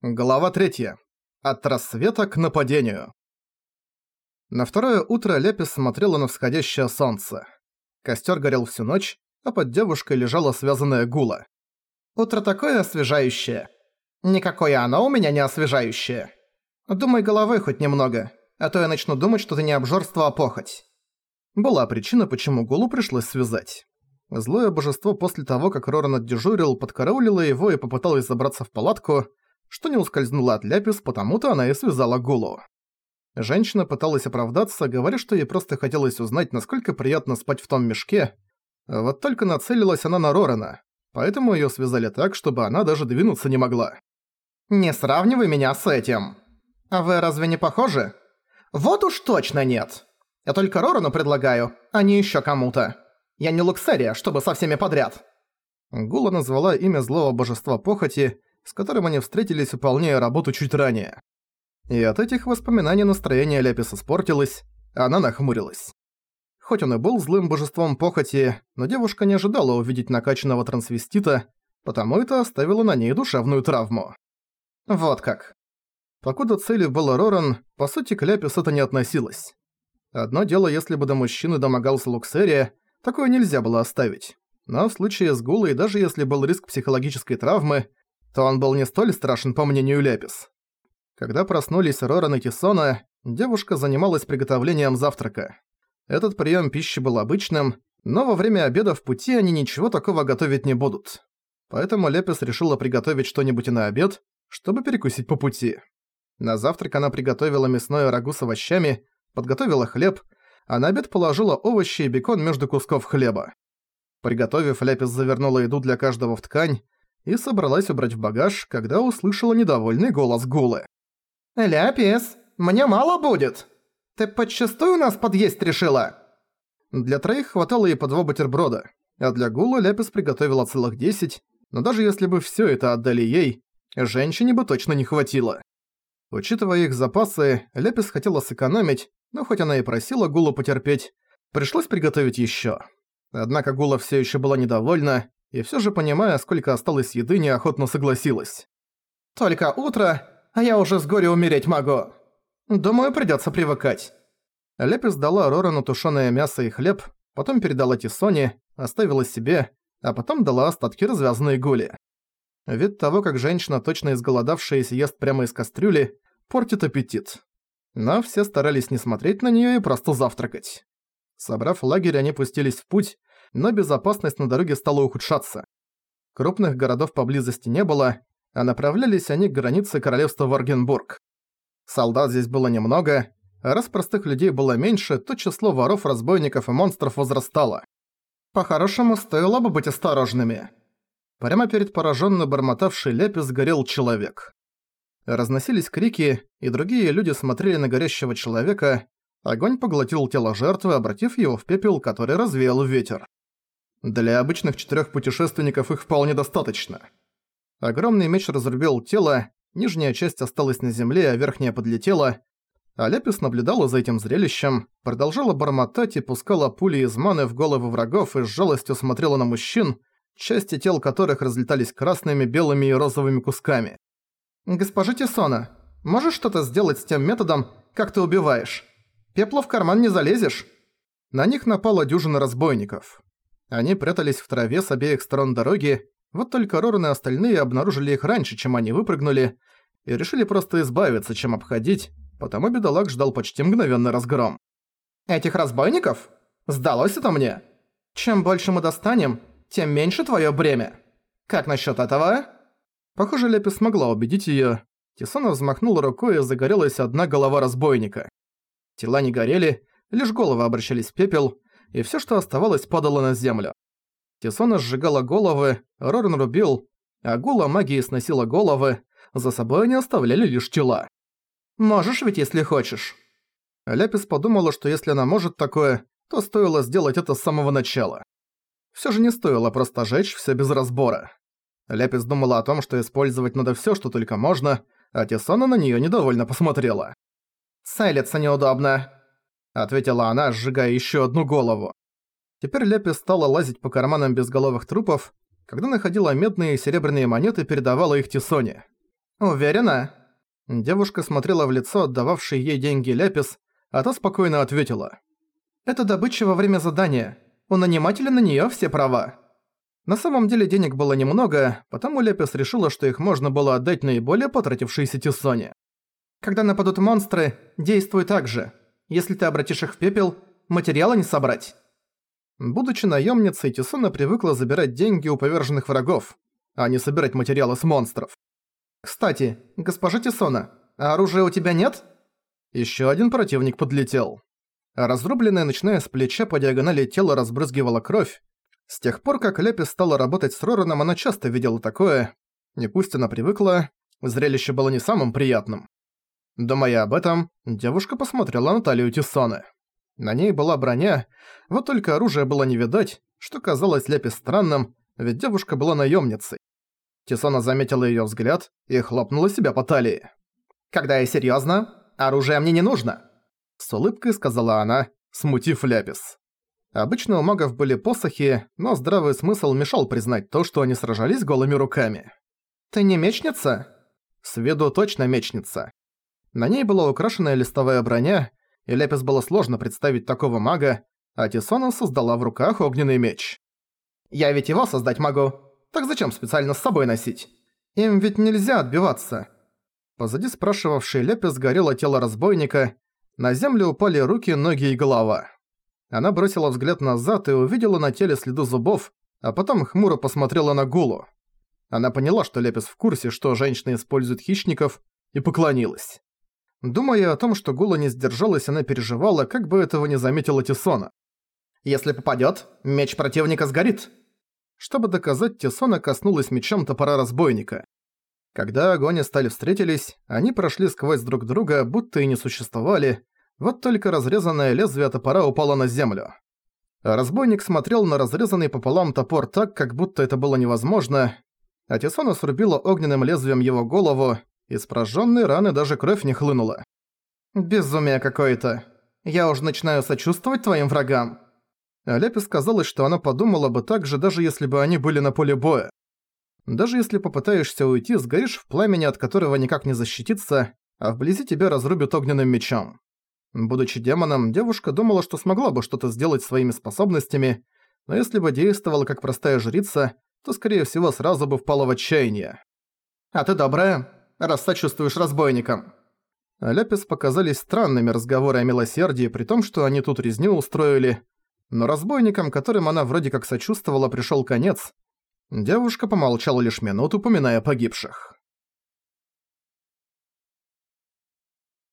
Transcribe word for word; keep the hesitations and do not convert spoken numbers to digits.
Глава третья. От рассвета к нападению. На второе утро Лепис смотрела на всходящее солнце. Костер горел всю ночь, а под девушкой лежала связанная Гула. «Утро такое освежающее. Никакое оно у меня не освежающее. Думай головой хоть немного, а то я начну думать, что ты не обжорство, а похоть». Была причина, почему Гулу пришлось связать. Злое божество после того, как Роран отдежурил, подкараулило его и попыталось забраться в палатку, что не ускользнуло от Ляпис, потому-то она и связала Гулу. Женщина пыталась оправдаться, говоря, что ей просто хотелось узнать, насколько приятно спать в том мешке. Вот только нацелилась она на Рорана, поэтому её связали так, чтобы она даже двинуться не могла. «Не сравнивай меня с этим. А вы разве не похожи? Вот уж точно нет. Я только Рорану предлагаю, а не ещё кому-то. Я не Луксерия, чтобы со всеми подряд». Гула назвала имя злого божества похоти, с которым они встретились, выполняя работу чуть ранее. И от этих воспоминаний настроение Ляпис испортилось, а она нахмурилась. Хоть он и был злым божеством похоти, но девушка не ожидала увидеть накачанного трансвестита, потому это оставило на ней душевную травму. Вот как. Покуда целью был Роран, по сути к Ляпис это не относилось. Одно дело, если бы до мужчины домогался Луксерия, такое нельзя было оставить. Но в случае с Гулой, даже если был риск психологической травмы, то он был не столь страшен, по мнению Ляпис. Когда проснулись Роран и Кисона, девушка занималась приготовлением завтрака. Этот прием пищи был обычным, но во время обеда в пути они ничего такого готовить не будут. Поэтому Ляпис решила приготовить что-нибудь и на обед, чтобы перекусить по пути. На завтрак она приготовила мясное рагу с овощами, подготовила хлеб, а на обед положила овощи и бекон между кусков хлеба. Приготовив, Ляпис завернула еду для каждого в ткань и собралась убрать в багаж, когда услышала недовольный голос Гулы. «Ляпис, мне мало будет. Ты подчистую нас подъесть решила?» Для троих хватало ей по два бутерброда, а для Гулы Ляпис приготовила целых десять, но даже если бы всё это отдали ей, женщине бы точно не хватило. Учитывая их запасы, Ляпис хотела сэкономить, но хоть она и просила Гулу потерпеть, пришлось приготовить ещё. Однако Гула всё ещё была недовольна, и всё же, понимая, сколько осталось еды, неохотно согласилась. «Только утро, а я уже с горя умереть могу. Думаю, придётся привыкать». Ляпис дала Рорану тушёное мясо и хлеб, потом передала Тисоне, оставила себе, а потом дала остатки развязанной Гуле. Вид того, как женщина, точно изголодавшаяся, ест прямо из кастрюли, портит аппетит. Но все старались не смотреть на неё и просто завтракать. Собрав лагерь, они пустились в путь, но безопасность на дороге стала ухудшаться. Крупных городов поблизости не было, а направлялись они к границе королевства Варгенбург. Солдат здесь было немного, а раз простых людей было меньше, то число воров, разбойников и монстров возрастало. По-хорошему, стоило бы быть осторожными. Прямо перед пораженно бормотавшей Ляпис горел человек. Разносились крики, и другие люди смотрели на горящего человека. Огонь поглотил тело жертвы, обратив его в пепел, который развеял ветер. Для обычных четырёх путешественников их вполне достаточно. Огромный меч разрубил тело, нижняя часть осталась на земле, а верхняя подлетела. А Ляпис наблюдала за этим зрелищем, продолжала бормотать и пускала пули из маны в головы врагов и с жалостью смотрела на мужчин, части тел которых разлетались красными, белыми и розовыми кусками. «Госпожа Тисона, можешь что-то сделать с тем методом, как ты убиваешь? Пепла в карман не залезешь?» На них напала дюжина разбойников. Они прятались в траве с обеих сторон дороги, вот только Роран и остальные обнаружили их раньше, чем они выпрыгнули, и решили просто избавиться, чем обходить, потому бедолаг ждал почти мгновенный разгром. «Этих разбойников? Сдалось это мне? Чем больше мы достанем, тем меньше твоё бремя. Как насчёт этого?» Похоже, Ляпис смогла убедить её. Тисона взмахнула рукой, и загорелась одна голова разбойника. Тела не горели, лишь головы обращались в пепел, и всё, что оставалось, падало на землю. Тисона сжигала головы, Роран рубил, а Гула магией сносила головы, за собой они оставляли лишь тела. «Можешь ведь, если хочешь». Ляпис подумала, что если она может такое, то стоило сделать это с самого начала. Всё же не стоило просто жечь всё без разбора. Ляпис думала о том, что использовать надо всё, что только можно, а Тисона на неё недовольно посмотрела. «Целиться неудобно», — ответила она, сжигая ещё одну голову. Теперь Ляпис стала лазить по карманам безголовых трупов, когда находила медные и серебряные монеты, передавала их Тисоне. «Уверена?» Девушка смотрела в лицо, отдававшей ей деньги Ляпис, а та спокойно ответила. «Это добыча во время задания. У нанимателя на неё все права». На самом деле денег было немного, потому Ляпис решила, что их можно было отдать наиболее потратившейся Тисоне. «Когда нападут монстры, действуй так же. Если ты обратишь их в пепел, материала не собрать». Будучи наемницей, Тисона привыкла забирать деньги у поверженных врагов, а не собирать материалы с монстров. «Кстати, госпожа Тисона, а оружия у тебя нет?» Еще один противник подлетел. Разрубленная, начиная с плеча по диагонали тела, разбрызгивала кровь. С тех пор, как Ляпис стала работать с Рораном, она часто видела такое, и пусть она привыкла, зрелище было не самым приятным. Думая об этом, девушка посмотрела на талию Тисоны. На ней была броня, вот только оружия было не видать, что казалось Ляпис странным, ведь девушка была наемницей. Тисона заметила её взгляд и хлопнула себя по талии. «Когда я серьёзно, оружие мне не нужно», — с улыбкой сказала она, смутив Ляпис. Обычно у магов были посохи, но здравый смысл мешал признать то, что они сражались голыми руками. «Ты не мечница?» С виду точно мечница. На ней была украшенная листовая броня, и Ляпис было сложно представить такого мага, а Тисона создала в руках огненный меч. «Я ведь его создать могу, так зачем специально с собой носить? Им ведь нельзя отбиваться». Позади спрашивавшей Ляпис горело тело разбойника, на землю упали руки, ноги и голова. Она бросила взгляд назад и увидела на теле следы зубов, а потом хмуро посмотрела на Гулу. Она поняла, что Ляпис в курсе, что женщины используют хищников, и поклонилась. Думая о том, что Гула не сдержалась, она переживала, как бы этого не заметила Тисона. «Если попадёт, меч противника сгорит». Чтобы доказать, Тисона коснулась мечом топора разбойника. Когда огонь и сталь встретились, они прошли сквозь друг друга, будто и не существовали, вот только разрезанное лезвие топора упало на землю. Разбойник смотрел на разрезанный пополам топор так, как будто это было невозможно, а Тисона срубила огненным лезвием его голову, из прожжённой раны даже кровь не хлынула. «Безумие какое-то. Я уже начинаю сочувствовать твоим врагам». А Ляпис казалось, что она подумала бы так же, даже если бы они были на поле боя. Даже если попытаешься уйти, сгоришь в пламени, от которого никак не защититься, а вблизи тебя разрубят огненным мечом. Будучи демоном, девушка думала, что смогла бы что-то сделать своими способностями, но если бы действовала как простая жрица, то, скорее всего, сразу бы впала в отчаяние. «А ты добрая, раз сочувствуешь разбойникам». Ляпис показались странными разговоры о милосердии, при том, что они тут резню устроили, но разбойникам, которым она вроде как сочувствовала, пришёл конец. Девушка помолчала лишь минуту, упоминая погибших.